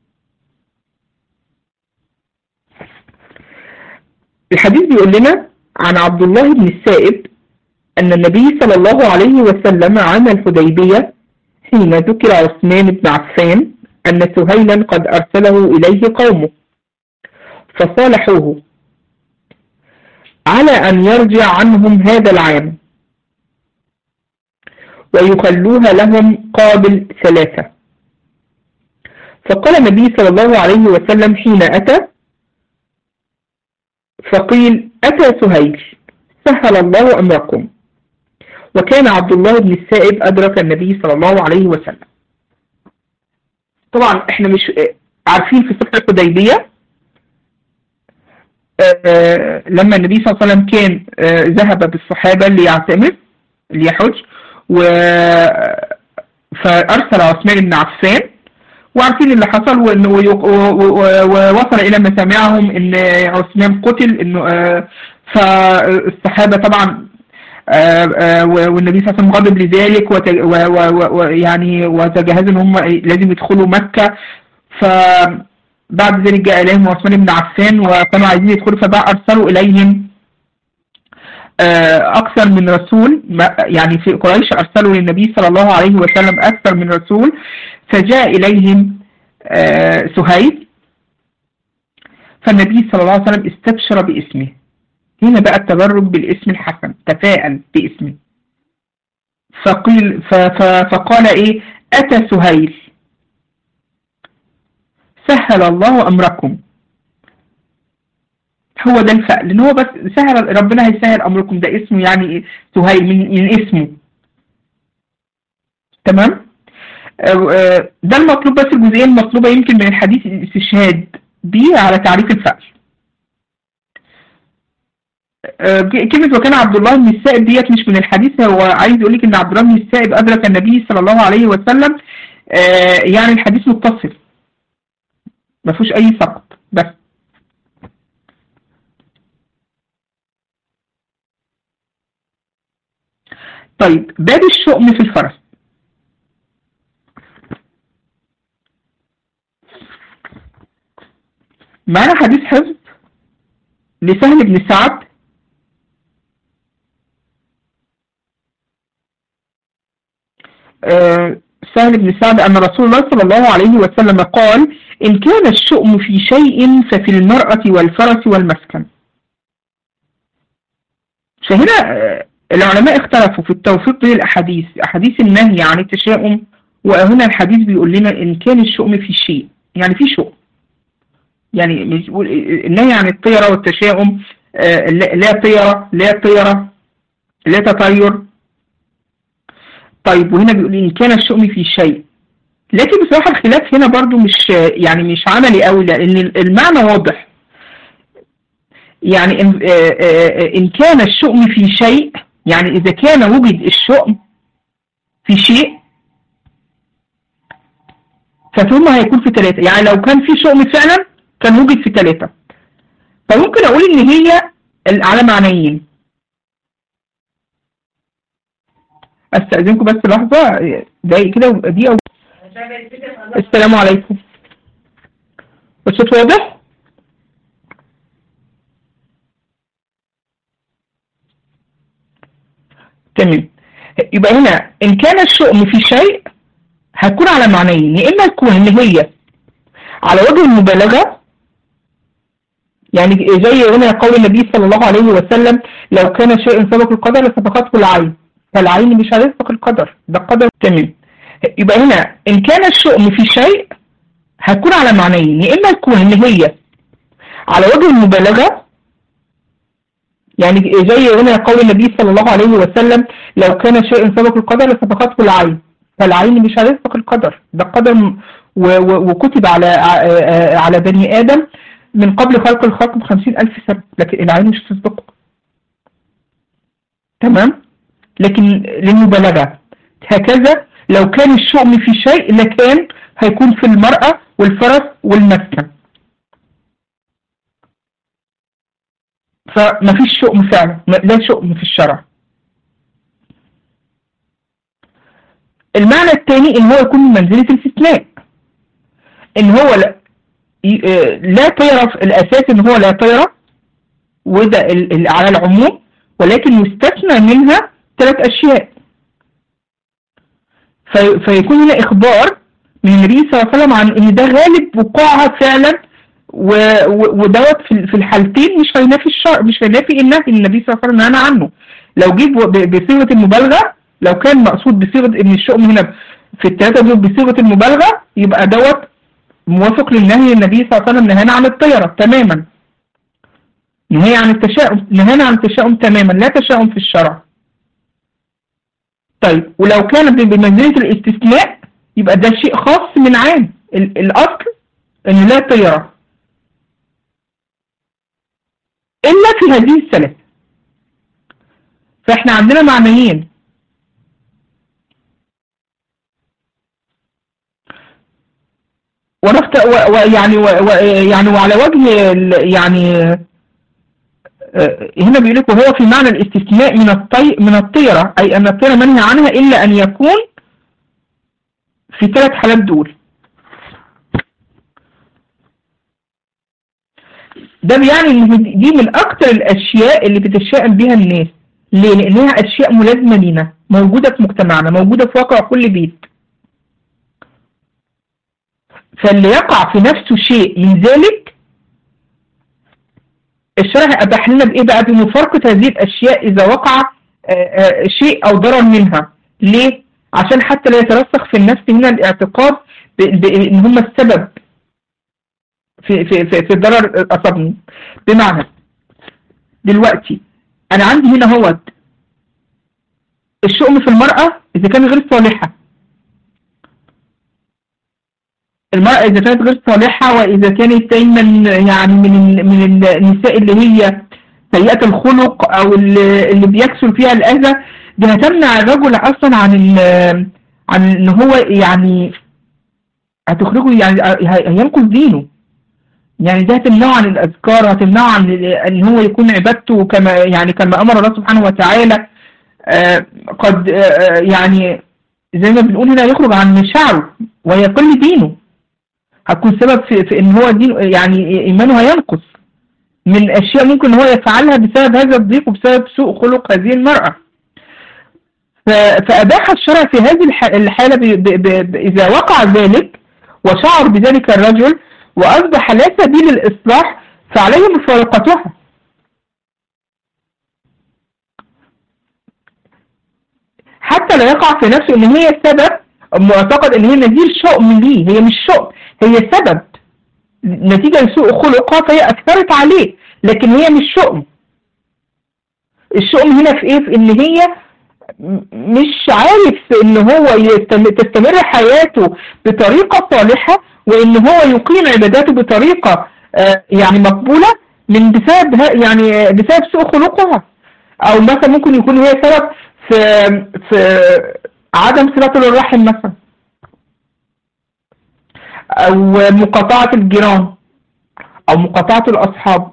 [SPEAKER 1] الحديث بيقول لنا عن عبد الله بن السائب أن النبي صلى الله عليه وسلم عام الحديبية حين ذكر عثمان بن عفان أن سهيلا قد أرسله إليه قومه فصالحوه على أن يرجع عنهم هذا العام ويخلوها لهم قابل 3. فقال النبي صلى الله عليه وسلم حين أتى فقيل أتى سهيل سهل الله أمركم. وكان عبد الله بن السائب أدرك النبي صلى الله عليه وسلم. طبعا احنا مش عارفين في صلح الحديبية لما النبي صلى الله عليه وسلم كان ذهب بالصحابة ليعتمر ليحج فأرسل عثمان بن عفان، وعارفين اللي حصل ووصل إلى مسامعهم إن عثمان قتل، إنه فالصحابة طبعا والنبي صلى الله عليه وسلم غضب لذلك ويعني وتجهزوا ان هم لازم يدخلوا مكة. فبعد ذلك جاء اليهم عثمان بن عفان وكانوا عايزين يدخلوا، فبقى ارسلوا اليهم اكثر من رسول، يعني في قريش ارسلوا للنبي صلى الله عليه وسلم اكثر من رسول. فجاء اليهم سهيل، فالنبي صلى الله عليه وسلم استبشر باسمه. هنا بقى التبرك بالاسم الحسن، تفاءل باسمه. فقال ايه؟ اتى سهيل سهل الله امركم. هو ده الفأل، لان هو بس سهل، ربنا هيسهل امركم، ده اسمه يعني سهيل من اسمه. تمام. ده المطلوب، بس الجزئيه المطلوبه يمكن من الحديث الاستشهاد بيه على تعريف الفأل. كلمة وكان عبد الله بن السائب ديت مش من الحديث، هو عايز يقول لك ان عبد الله بن السائب ادرك النبي صلى الله عليه وسلم. يعني الحديث متصل ما فيهوش اي سقط بس. طيب باب الشؤم في الفرس. معنا حديث حفظ لسهل بن سعد سهل بن سعد أن رسول الله صلى الله عليه وسلم قال: إن كان الشؤم في شيء ففي المرأة والفرس والمسكن. فهنا العلماء اختلفوا في التوفيق بين الأحاديث، أحاديث النهي عن التشاؤم، وهنا الحديث بيقول لنا إن كان الشؤم في شيء، يعني في شؤم، يعني مش بيقول النهي عن الطيرة والتشاؤم، لا طيرة لا طيرة لا تطير. طيب وهنا بيقول إن كان الشؤم في شيء، لكن بصراحة الخلاف هنا برضو مش يعني مش عملي قوي، لأن المعنى واضح. يعني إن كان الشؤم في شيء، يعني إذا كان وجد الشؤم في شيء فثم هيكون في 3. يعني لو كان في شؤم فعلا كان وجد في 3. فممكن أقول إن هي على معنيين. أستأذنكم بس لحظة دقيقة كده، دقيقة. السلام عليكم. الصوت واضح؟ تمام. يبقى هنا إن كان الشؤم في شيء هتكون على معنيين، يا إما تكون إن هي على وجه المبالغة، يعني زي هنا قول النبي صلى الله عليه وسلم: لو كان شيء سبق القدر لسبقته العين، فالعين مش هتسبق القدر، ده القدر. تمام. يبقى هنا إن كان الشؤم في شيء هتكون على معنيين، يا إما تكون إن هي على وجه المبالغة، يعني زي هنا قول النبي صلى الله عليه وسلم: لو كان شيء سبق القدر لسبقته العين، فالعين مش هتسبق القدر، ده القدر وكتب على بني آدم من قبل خلق الخلق ب50,000 سنة، لكن العين مش هتسبقه. تمام. لكن للمبالغة. هكذا لو كان الشؤم في شيء لكان هيكون في المرأة والفرس والمسكن، فما فيش شؤم فعلا، لا شؤم في الشرع. المعنى الثاني ان هو يكون من منزلة الاستثناء، ان هو لا طيرة، في الاساس ان هو لا طيرة، وده على العموم، ولكن يستثنى منها 3 اشياء. فيكون هنا اخبار من النبي صلى الله عليه وسلم عن ان ده غالب وقوعها فعلا، ودوت في الحالتين مش هينافي الشرع، مش هينافي النهي النبي صلى الله عليه وسلم نهانا عنه. لو جيب بصيغه المبالغه، لو كان مقصود بصيغه ان الشؤم هنا في ال3 دول بصيغه المبالغه، يبقى دوت موافق للنهي النبي صلى الله عليه وسلم نهانا عن الطيره تماما، نهي عن التشاؤم، نهانا عن التشاؤم تماما، لا تشاؤم في الشرع. طيب ولو كان بمنزله الاستثناء يبقى ده شيء خاص من عام، الاصل ان لا طيره إلا في هذه الثلاث. فإحنا عندنا معنيين. يعني وعلى وجه يعني هنا بيقول لك وهو في معنى الاستثناء من الطيرة، أي أن الطيرة منهي عنها إلا أن يكون في 3 حالات دول. ده بيعني ان دي من اكتر الاشياء اللي بتشائم بها الناس. ليه؟ لانها اشياء ملازمه لينا، موجوده في مجتمعنا، موجوده في واقع كل بيت. فاللي يقع في نفسه شيء من ذلك الشرع اباح لنا بايه بقى؟ بمفارقه هذه الاشياء اذا وقع شيء او ضرر منها. ليه؟ عشان حتى لا يترسخ في النفس هنا الاعتقاد بان هم السبب في الضرر أصابني. بمعنى دلوقتي أنا عندي هنا هو الشؤم في المرأة إذا كان غير صالحة، المرأة إذا كانت غير صالحة، وإذا كانت دايما يعني من النساء اللي هي سيئة الخلق او اللي بيكسر فيها الاذى، دي هتمنع الرجل اصلا عن ان هو يعني هتخرجه، يعني هينقذ دينه. يعني ده هتمنعه عن الاذكار، هتمنعه عن ان هو يكون عبادته كما يعني كما امر الله سبحانه وتعالى. قد يعني زي ما بنقول هنا يخرج عن مشاعره ويقل دينه، هتكون سبب في ان هو دين يعني ايمانه هينقص من اشياء ممكن هو يفعلها بسبب هذا الضيق وبسبب سوء خلق هذه المرأة. فاباح الشرع في هذه الحالة اذا وقع ذلك وشعر بذلك الرجل واصبح لا سبيل الاصلاح فعليه مفارقتها. حتى لا يقع في نفسه ان هي سبب، معتقد ان هي نذير شؤم ليه، هي مش شؤم، هي سبب نتيجة لسوء خلقها فهي اثرت عليه، لكن هي مش شؤم. الشؤم هنا في ايه؟ في ان هي مش عارف ان هو تستمر حياته بطريقة صالحة وان هو يقيم عباداته بطريقة يعني مقبولة من بسبب يعني بسبب سوء خلقها. او مثلا ممكن يكون هي سبب في عدم صلة الرحم مثلا، او مقاطعة الجيران، او مقاطعة الاصحاب.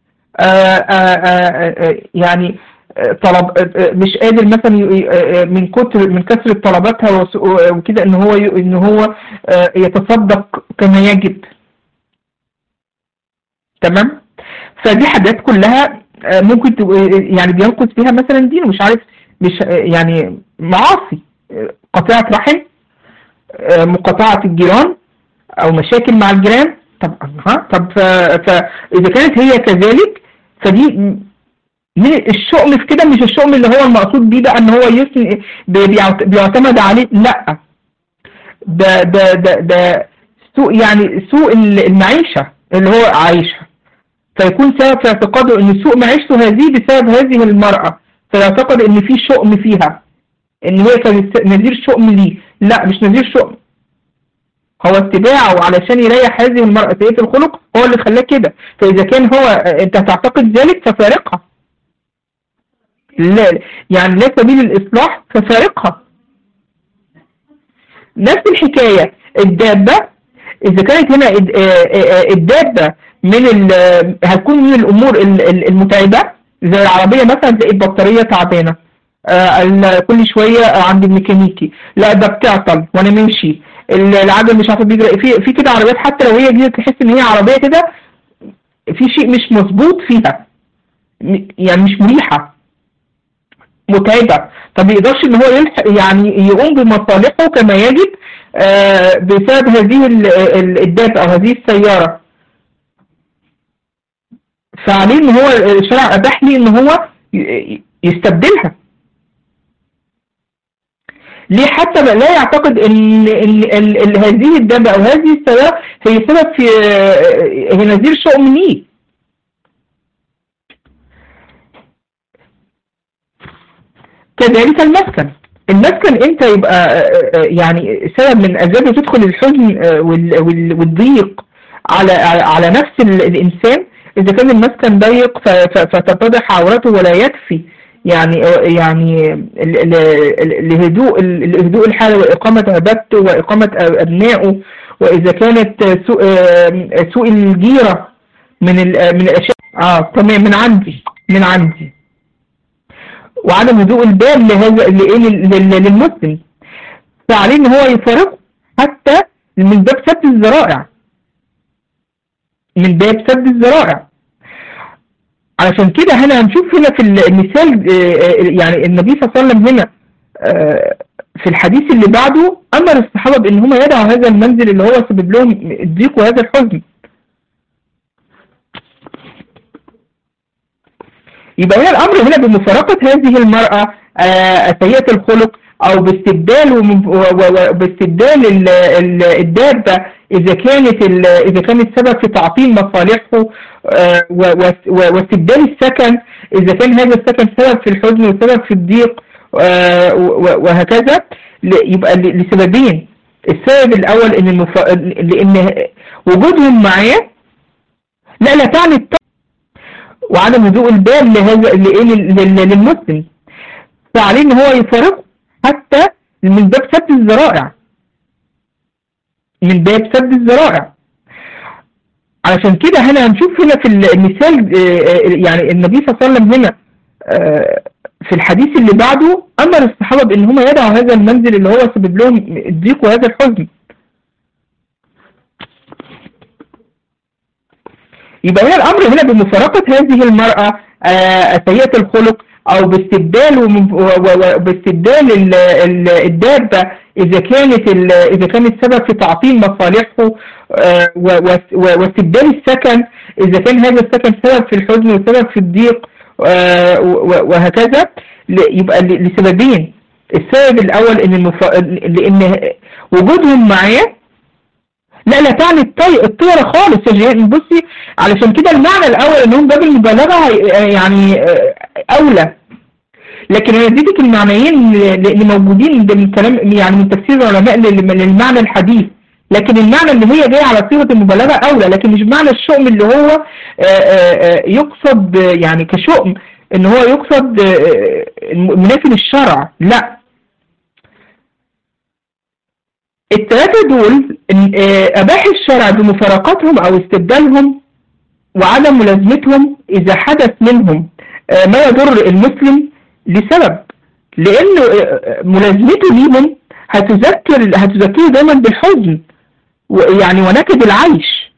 [SPEAKER 1] يعني طلب مش قادر مثلا من كثرة طلباتها وكده ان هو يتصدق كما يجب. تمام. فدي حاجات كلها ممكن يعني بينقص فيها مثلا دين، مش عارف، مش يعني معاصي، قطيعة رحم، مقاطعة الجيران، او مشاكل مع الجيران. طب فاذا كانت هي كذلك فدي الشؤم في كده، مش الشؤم اللي هو المقصود بيه بقى ان هو بيعتمد عليه، لا، ده سوء، يعني سوء المعيشة اللي هو عايشها، فيكون سبب في اعتقاده ان سوء معيشته هذه بسبب هذه المرأة، فيعتقد ان في شؤم فيها، ان هي كانت نذير شؤم ليه. لا، مش نذير شؤم، هو اتباعه علشان يريح هذه المرأة سيئة الخلق هو اللي خلاه كده. فاذا كان هو انت تعتقد ذلك ففارقها، لا يعني لا سبيل الاصلاح ففارقها. نفس الحكاية الدابة، اذا كانت هنا الدابة هتكون من الامور المتعبة، زي العربية مثلا تلاقي البطارية تعبانة، كل شوية عند الميكانيكي، لا ده بتعطل وانا ماشي، العجل مش عارف بيجري في كده عربيات حتى لو هي جديدة تحس ان هي عربية كده في شيء مش مظبوط فيها، يعني مش مريحة، متعبة، فما يقدرش ان هو يعني يقوم بمصالحه كما يجب بسبب هذه الدابة او هذه السيارة. فعليه ان هو الشرع اباح لي ان هو يستبدلها. ليه؟ حتى لا يعتقد ان هذه الدابة او هذه السيارة هي سبب في هي نذير شؤم ليه. كذلك المسكن انت يبقى يعني سبب من اسباب تدخل الحزن والضيق على نفس الانسان. اذا كان المسكن ضيق فتتضح عورته ولا يكفي يعني الهدوء الحالة وإقامة عبادته وإقامة أبنائه. وإذا كانت سوء الجيرة من الأشياء تمام من عندي وعدم هدوء البال للمسلم، فعليه ان هو يفارقه حتى من باب سد الذرائع. علشان كده هنا هنشوف هنا في المثال يعني النبي صلى الله عليه وسلم هنا في الحديث اللي بعده امر الصحابه بان هم يدعوا هذا المنزل اللي هو سبب لهم الضيق وهذا الحزن. يبقى هنا الامر هنا بمفارقه هذه المراه سيئه الخلق او باستبدال الدابه اذا كانت سبب في تعطيل مصالحه، واستبدال السكن اذا كان هذا السكن سبب في الحزن وسبب في الضيق، وهكذا. يبقى لسببين. السبب الاول لان وجودهم معاه لا تعني وعدم هدوء البال لهذا للمسلم، فعليه ان هو يفارقه حتى من باب سد الذرائع، من باب سد الذرائع. علشان كده هنا هنشوف هنا في المثال يعني النبي صلى الله عليه وسلم هنا في الحديث اللي بعده امر الصحابه بان هم يدعوا هذا المنزل اللي هو سبب لهم الضيق وهذا الحزن. يبقى هنا الامر هنا بمفارقه هذه المراه سيئه الخلق، او باستبدال الدابه اذا كانت سبب في تعطيل مصالحه، واستبدال السكن اذا كان هذا السكن سبب في الحزن وسبب في الضيق، وهكذا. يبقى لسببين. السبب الاول لان وجودهم معاه لا تعني الطيرة خالص يا جيران. بصي، علشان كده المعنى الاول انهم باب المبالغه يعني اولى، لكن انا اديتك المعنيين اللي موجودين من كلام يعني من تفسير العلماء للمعنى الحديث، لكن المعنى اللي هي جايه على صيغه المبالغه اولى، لكن مش معنى الشؤم اللي هو يقصد يعني كشؤم ان هو يقصد منافي للشرع، لا. الثلاثه دول اباح الشرع بمفارقتهم او استبدالهم وعدم ملازمتهم اذا حدث منهم ما يضر المسلم لسبب، لانه ملازمته ليهم هتذكره دايما بالحزن يعني ونكد العيش،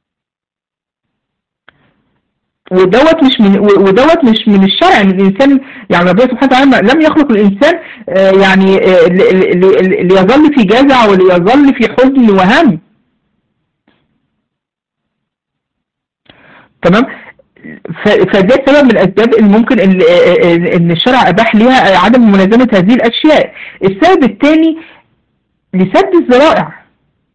[SPEAKER 1] ودوت مش من الشرع ان الانسان يعني ربنا سبحانه وتعالى لم يخلق الانسان يعني ليظل في جزع وليظل في حزن وهم. تمام. فده سبب من الاسباب اللي ممكن ان الشرع اباح ليها عدم ملازمه هذه الاشياء. السبب الثاني لسد الذرائع،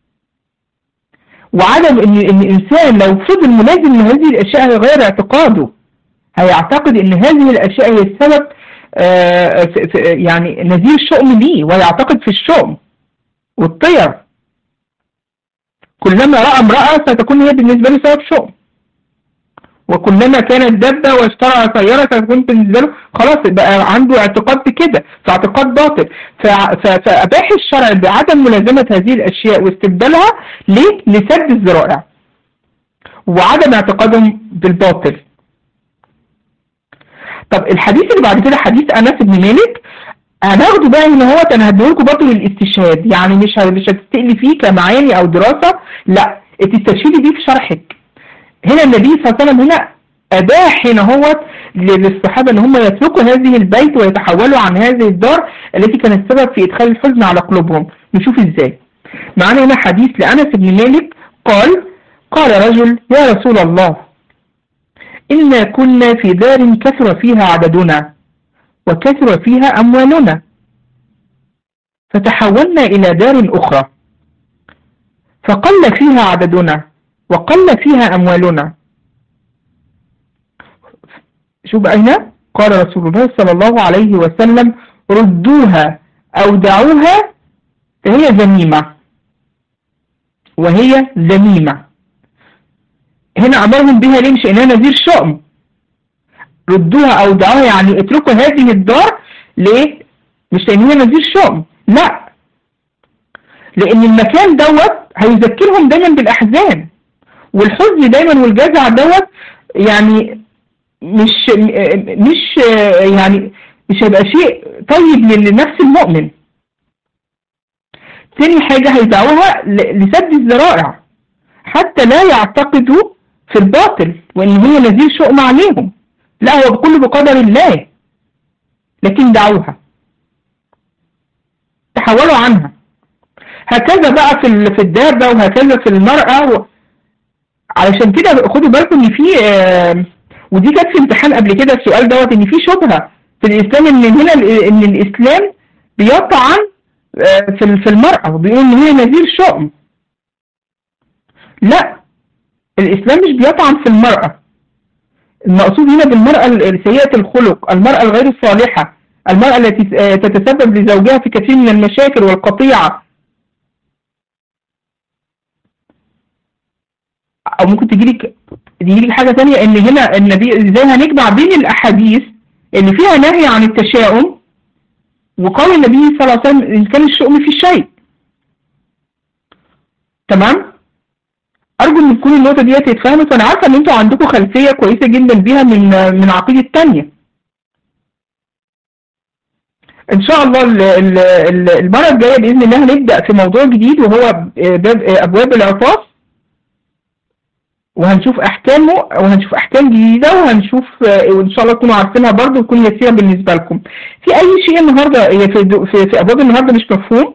[SPEAKER 1] وعدم ان الانسان لو فضل ملازم لهذه الاشياء هيغير اعتقاده، هيعتقد ان هذه الاشياء هي السبب يعني نذير الشؤم ليه، ويعتقد في الشؤم والطير. كلما راى امراه ستكون هي بالنسبه له سبب شؤم، وكلما كانت دابة واشترى سيارة فتكون بالنسبة له خلاص بقى عنده اعتقاد بكده، فاعتقاد باطل. فأباح الشرع بعدم ملازمة هذه الأشياء واستبدالها ليه؟ لسد الذرائع وعدم اعتقادهم بالباطل. طب الحديث اللي بعد كده حديث أنس بن مالك، هناخده بقى ان هو انا هديهولكوا برضه للاستشهاد، يعني مش هتستقلي فيه كمعاني او دراسة، لا تستشهدي بيه في شرحك. هنا النبي صلى الله عليه وسلم هنا أباح هنا هو للصحابة ان هم يتركوا هذه البيت ويتحولوا عن هذه الدار التي كانت السبب في إدخال الحزن على قلوبهم. نشوف ازاي. معنا هنا حديث لأنس بن مالك قال رجل: يا رسول الله، إنا كنا في دار كثر فيها عددنا وكثر فيها أموالنا، فتحولنا إلى دار أخرى فقل فيها عددنا وقل فيها أموالنا. شو بقى هنا؟ قال رسول الله صلى الله عليه وسلم: ردوها أو دعوها فهي ذميمة، وهي ذميمة. هنا أمرهم بها ليه؟ مش إنها نذير شؤم. ردوها أو دعوها يعني اتركوا هذه الدار ليه؟ مش لأن هي نذير شؤم، لا، لأن المكان دوت هيذكرهم دايما بالأحزان والحزن دايما والجزع دوت، يعني مش يعني مش هيبقى شيء طيب لنفس المؤمن. ثاني حاجة هيدعوها لسد الذرائع حتى لا يعتقدوا في الباطل وان هي نذير شؤم عليهم، لا، هو بكل بقدر الله، لكن دعوها تحولوا عنها. هكذا بقى في الدابة، وهكذا في المرأة. علشان كده خدوا بالكم ان في ودي كانت في امتحان قبل كده السؤال دوت، ان في شبهه في الاسلام ان هنا ان الاسلام بيطعن في المراه وبيقول ان هي نذير شؤم. لا، الاسلام مش بيطعن في المراه. المقصود هنا بالمراه سيئه الخلق، المراه الغير الصالحه، المراه التي تتسبب لزوجها في كثير من المشاكل والقطيعه، او ممكن تجيلك دي حاجة تانية، ان هنا النبي ازاي هنجمع بين الاحاديث اللي فيها نهي عن التشاؤم وقول النبي صلى الله عليه وسلم ان كان الشؤم في الشيء. تمام. ارجو ان تكون النقطة دي اتفهمت، وانا عارفة ان انتوا عندكم خلفية كويسة جدا بيها من عقيدة تانية. ان شاء الله المرة الجاية بإذن الله هنبدأ في موضوع جديد، وهو باب ابواب العطاس، وهنشوف احكامه وهنشوف احكام جديدة، وهنشوف وان شاء الله تكونوا عارفينها برضه وتكون يسيرة بالنسبة لكم. في اي شيء النهاردة في ابواب النهاردة مش مفهوم؟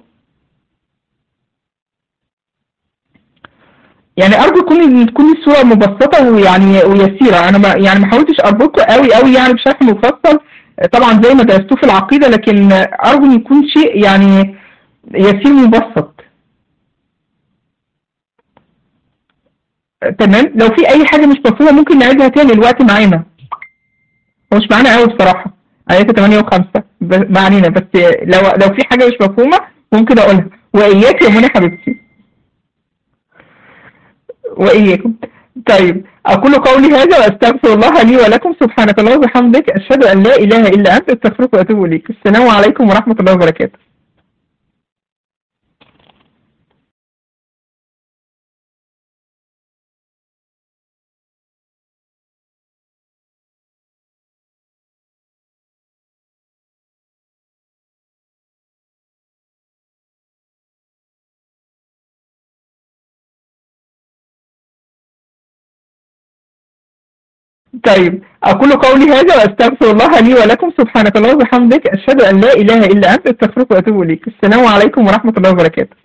[SPEAKER 1] يعني ارجو تكون الصورة مبسطة ويعني ويسيرة. انا ما حاولتش اربطه قوي يعني بشكل مفصل طبعا زي ما درستوه في العقيدة، لكن ارجو ان يكون شيء يعني يسير مبسط. تمام. لو في اي حاجة مش مفهومة ممكن نعيدها تاني، الوقت معانا هو مش معانا قوي بصراحة. آيات 8 و5 ما علينا، بس لو في حاجة مش مفهومة ممكن اقولها. واياك يا منى حبيبتي، وإياكم. طيب، أقول قولي هذا وأستغفر الله لي ولكم. سبحانك اللهم وبحمدك، أشهد أن لا إله إلا أنت، أستغفرك وأتوب إليك. السلام عليكم ورحمة الله وبركاته. طيب، أقول قولي هذا وأستغفر الله لي ولكم. سبحانك اللهم وبحمدك، أشهد أن لا إله إلا أنت، أستغفرك وأتوب إليك. السلام عليكم ورحمة الله وبركاته.